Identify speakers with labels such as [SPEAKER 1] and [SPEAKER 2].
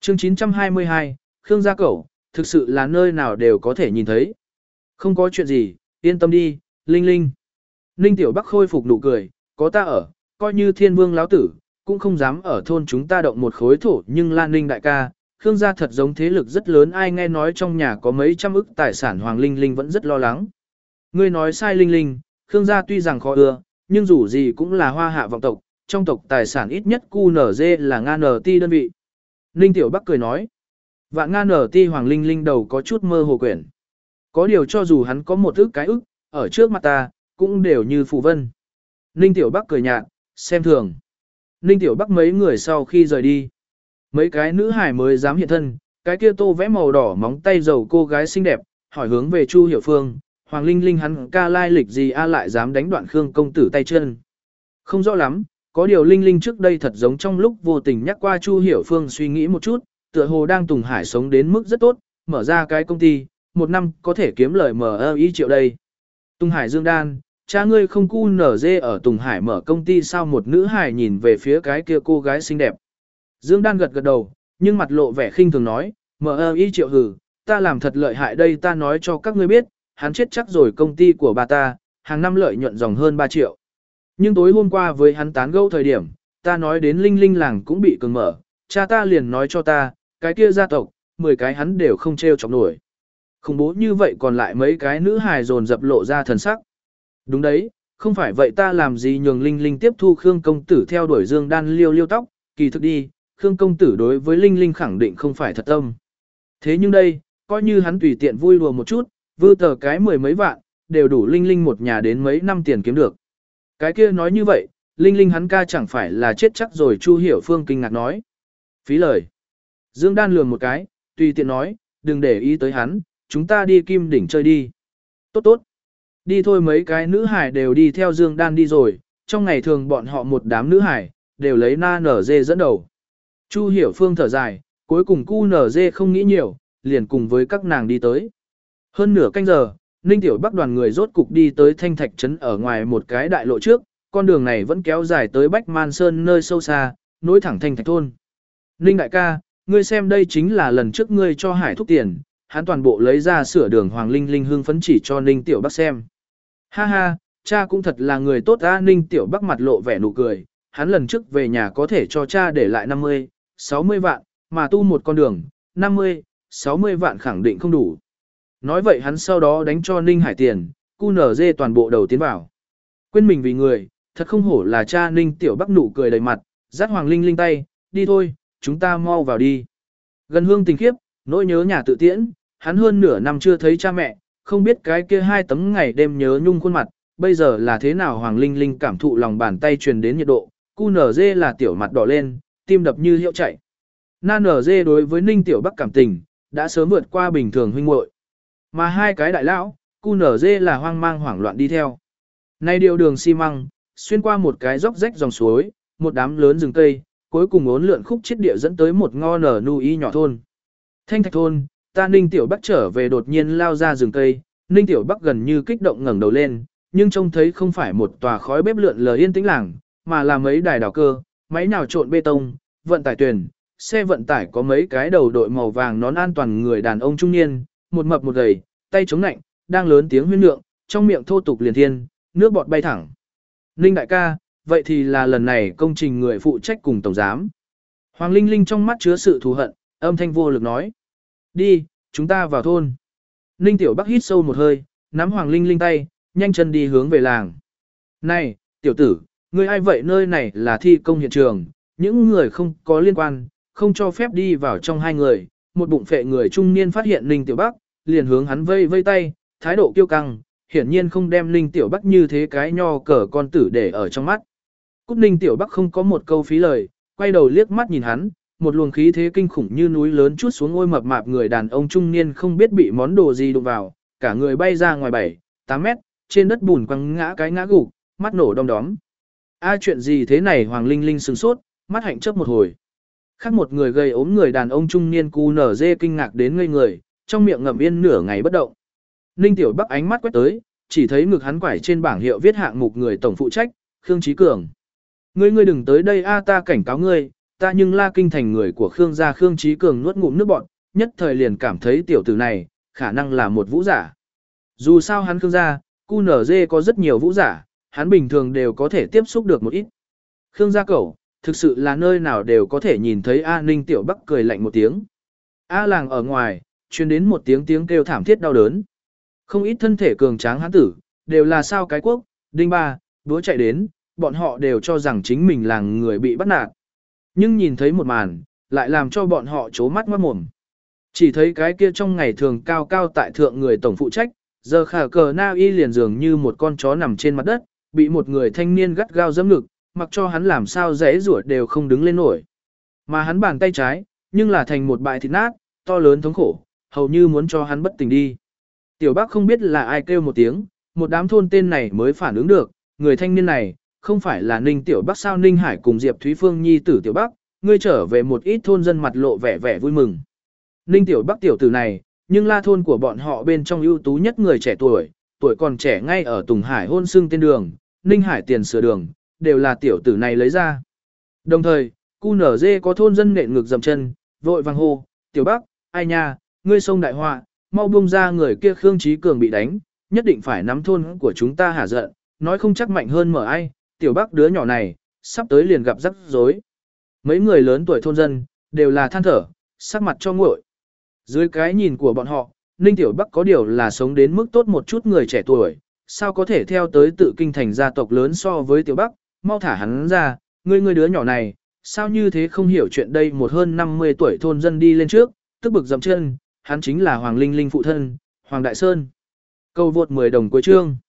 [SPEAKER 1] Chương 922, Khương gia cẩu, thực sự là nơi nào đều có thể nhìn thấy. Không có chuyện gì, yên tâm đi, Linh Linh. Ninh Tiểu Bắc khôi phục nụ cười, có ta ở, coi như thiên vương lão tử, cũng không dám ở thôn chúng ta động một khối thổ, nhưng Lan Ninh đại ca, Khương gia thật giống thế lực rất lớn, ai nghe nói trong nhà có mấy trăm ức tài sản, Hoàng Linh Linh vẫn rất lo lắng. Ngươi nói sai Linh Linh, Khương gia tuy rằng khó ưa, nhưng dù gì cũng là hoa hạ vọng tộc, trong tộc tài sản ít nhất QNZ là NT đơn vị. Ninh Tiểu Bắc cười nói, vạn NT Hoàng Linh Linh đầu có chút mơ hồ quyển. Có điều cho dù hắn có một ức cái ức, ở trước mặt ta, cũng đều như phù vân. Ninh Tiểu Bắc cười nhạt, xem thường. Ninh Tiểu Bắc mấy người sau khi rời đi. Mấy cái nữ hài mới dám hiện thân, cái kia tô vẽ màu đỏ móng tay dầu cô gái xinh đẹp, hỏi hướng về Chu Hiểu Phương, Hoàng Linh Linh hắn ca lai lịch gì a lại dám đánh đoạn Khương công tử tay chân. Không rõ lắm, có điều Linh Linh trước đây thật giống trong lúc vô tình nhắc qua Chu Hiểu Phương suy nghĩ một chút, tựa hồ đang Tùng Hải sống đến mức rất tốt, mở ra cái công ty, một năm có thể kiếm lời MI triệu đây. Tùng Hải Dương Đan, cha ngươi không cu nở dê ở Tùng Hải mở công ty sao? Một nữ hải nhìn về phía cái kia cô gái xinh đẹp. Dương Đan gật gật đầu, nhưng mặt lộ vẻ khinh thường nói, MI triệu hử, ta làm thật lợi hại đây, ta nói cho các ngươi biết, hắn chết chắc rồi, công ty của bà ta, hàng năm lợi nhuận dòng hơn 3 triệu. Nhưng tối hôm qua với hắn tán gẫu thời điểm, ta nói đến Linh Linh làng cũng bị cường mở, cha ta liền nói cho ta, cái kia gia tộc, 10 cái hắn đều không treo chọc nổi. Khủng bố như vậy còn lại mấy cái nữ hài dồn dập lộ ra thần sắc. Đúng đấy, không phải vậy ta làm gì nhường Linh Linh tiếp thu Khương công tử theo đuổi Dương Đan liêu liêu tóc, kỳ thực đi, Khương công tử đối với Linh Linh khẳng định không phải thật tâm. Thế nhưng đây, coi như hắn tùy tiện vui đùa một chút, vư tờ cái 10 mấy vạn, đều đủ Linh Linh một nhà đến mấy năm tiền kiếm được. Cái kia nói như vậy, Linh Linh hắn ca chẳng phải là chết chắc rồi, Chu Hiểu Phương kinh ngạc nói. Phí lời. Dương Đan lườm một cái, tùy tiện nói, đừng để ý tới hắn, chúng ta đi Kim Đỉnh chơi đi. Tốt tốt. Đi thôi, mấy cái nữ hải đều đi theo Dương Đan đi rồi, trong ngày thường bọn họ một đám nữ hải, đều lấy na nở dê dẫn đầu. Chu Hiểu Phương thở dài, cuối cùng cu nở dê không nghĩ nhiều, liền cùng với các nàng đi tới. Hơn nửa canh giờ, Ninh Tiểu Bắc đoàn người rốt cục đi tới Thanh Thạch Trấn ở ngoài một cái đại lộ trước, con đường này vẫn kéo dài tới Bách Man Sơn nơi sâu xa, nối thẳng Thanh Thạch Thôn. Ninh đại ca, ngươi xem đây chính là lần trước ngươi cho Hải Thúc tiền, hắn toàn bộ lấy ra sửa đường. Hoàng Linh Linh hưng phấn chỉ cho Ninh Tiểu Bắc xem. Ha ha, cha cũng thật là người tốt á. Ninh Tiểu Bắc mặt lộ vẻ nụ cười, hắn lần trước về nhà có thể cho cha để lại 50, 60 vạn, mà tu một con đường, 50, 60 vạn khẳng định không đủ. Nói vậy hắn sau đó đánh cho Ninh Hải tiền, QNZ toàn bộ đầu tiến vào. Quên mình vì người, thật không hổ là cha. Ninh Tiểu Bắc nụ cười đầy mặt, dắt Hoàng Linh Linh tay, đi thôi, chúng ta mau vào đi. Gần hương tình khiếp, nỗi nhớ nhà tự tiễn, hắn hơn nửa năm chưa thấy cha mẹ, không biết cái kia 2 tấm ngày đêm nhớ nhung khuôn mặt, bây giờ là thế nào. Hoàng Linh Linh cảm thụ lòng bàn tay truyền đến nhiệt độ, QNZ là tiểu mặt đỏ lên, tim đập như hiệu chạy. NNZ đối với Ninh Tiểu Bắc cảm tình, đã sớm vượt qua bình thường huynh muội. Mà hai cái đại lão, QNZ là hoang mang hoảng loạn đi theo. Nay điều đường xi măng, xuyên qua một cái dốc rách dòng suối, một đám lớn rừng cây, cuối cùng uốn lượn khúc chết địa dẫn tới một ngo nở nui nhỏ thôn. Thanh Thạch Thôn, ta Ninh Tiểu Bắc trở về đột nhiên lao ra rừng cây, Ninh Tiểu Bắc gần như kích động ngẩng đầu lên, nhưng trông thấy không phải một tòa khói bếp lượn lờ yên tĩnh làng, mà là mấy đài đào cơ, máy nhào trộn bê tông, vận tải thuyền, xe vận tải có mấy cái đầu đội màu vàng nón an toàn người đàn ông trung niên, một mập một gầy, tay chống nạnh, đang lớn tiếng huyên lượng, trong miệng thô tục liền thiên, nước bọt bay thẳng. Ninh đại ca, vậy thì là lần này công trình người phụ trách cùng tổng giám. Hoàng Linh Linh trong mắt chứa sự thù hận, âm thanh vô lực nói. Đi, chúng ta vào thôn. Ninh Tiểu Bắc hít sâu một hơi, nắm Hoàng Linh Linh tay, nhanh chân đi hướng về làng. Này, tiểu tử, ngươi ai vậy? Nơi này là thi công hiện trường, những người không có liên quan, không cho phép đi vào trong. Hai người, một bụng phệ người trung niên phát hiện Ninh Tiểu Bắc, liền hướng hắn vây vây tay, thái độ kiêu căng, hiển nhiên không đem Ninh Tiểu Bắc như thế cái nho cờ con tử để ở trong mắt. Cút. Ninh Tiểu Bắc không có một câu phí lời, quay đầu liếc mắt nhìn hắn, một luồng khí thế kinh khủng như núi lớn chút xuống. Ôi mập mạp người đàn ông trung niên không biết bị món đồ gì đụng vào, cả người bay ra ngoài 7-8 mét, trên đất bùn quăng ngã cái ngã gục, mắt nổ đom đóm. Chuyện gì thế này? Hoàng Linh Linh sửng sốt, mắt hạnh chớp một hồi. Khác một người gầy ốm người đàn ông trung niên QNZ kinh ngạc đến ngây người, trong miệng ngậm yên nửa ngày bất động. Ninh Tiểu Bắc ánh mắt quét tới, chỉ thấy ngực hắn quải trên bảng hiệu viết hạng mục người tổng phụ trách, Khương Chí Cường. Ngươi đừng tới đây ta cảnh cáo ngươi, ta nhưng La Kinh thành người của Khương gia Khương Chí Cường nuốt ngụm nước bọt, nhất thời liền cảm thấy tiểu tử này, khả năng là một vũ giả. Dù sao hắn Khương gia, QNZ có rất nhiều vũ giả, hắn bình thường đều có thể tiếp xúc được một ít. Khương gia cẩu, thực sự là nơi nào đều có thể nhìn thấy A Ninh Tiểu Bắc cười lạnh một tiếng. A làng ở ngoài, truyền đến một tiếng tiếng kêu thảm thiết đau đớn. Không ít thân thể cường tráng hán tử, đều là sao cái quốc, đinh ba, đúa chạy đến, bọn họ đều cho rằng chính mình là người bị bắt nạt. Nhưng nhìn thấy một màn, lại làm cho bọn họ trố mắt ngoát mồm. Chỉ thấy cái kia trong ngày thường cao cao tại thượng người tổng phụ trách, giờ khả cờ na y liền dường như một con chó nằm trên mặt đất, bị một người thanh niên gắt gao giẫm ngực, mặc cho hắn làm sao rẽ rủa đều không đứng lên nổi. Mà hắn bàn tay trái, nhưng là thành một bãi thịt nát, to lớn thống khổ, hầu như muốn cho hắn bất tỉnh đi. Tiểu Bắc không biết là ai kêu một tiếng, một đám thôn tên này mới phản ứng được, người thanh niên này, không phải là Ninh Tiểu Bắc sao? Ninh Hải cùng Diệp Thúy Phương nhi tử Tiểu Bắc, ngươi trở về. Một ít thôn dân mặt lộ vẻ vẻ vui mừng. Ninh Tiểu Bắc tiểu tử này, nhưng La thôn của bọn họ bên trong ưu tú nhất người trẻ tuổi, tuổi còn trẻ ngay ở Tùng Hải hôn xưng tên đường, Ninh Hải tiền sửa đường, đều là tiểu tử này lấy ra. Đồng thời, QNZ có thôn dân nện ngực dậm chân, vội vàng hô, Tiểu Bắc, ai nha, ngươi sông đại họa, mau buông ra người kia Khương Chí Cường bị đánh, nhất định phải nắm thôn của chúng ta hả giận, nói không chắc mạnh hơn mở ai, Tiểu Bắc đứa nhỏ này, sắp tới liền gặp rắc rối. Mấy người lớn tuổi thôn dân, đều là than thở, sắc mặt cho nguội. Dưới cái nhìn của bọn họ, Ninh Tiểu Bắc có điều là sống đến mức tốt một chút người trẻ tuổi, sao có thể theo tới tự kinh thành gia tộc lớn so với Tiểu Bắc, mau thả hắn ra, ngươi đứa nhỏ này, sao như thế không hiểu chuyện đây. Một hơn 50 tuổi thôn dân đi lên trước, tức bực dậm chân, hắn chính là Hoàng Linh Linh phụ thân, Hoàng Đại Sơn. Câu vượt 10 đồng cuối chương.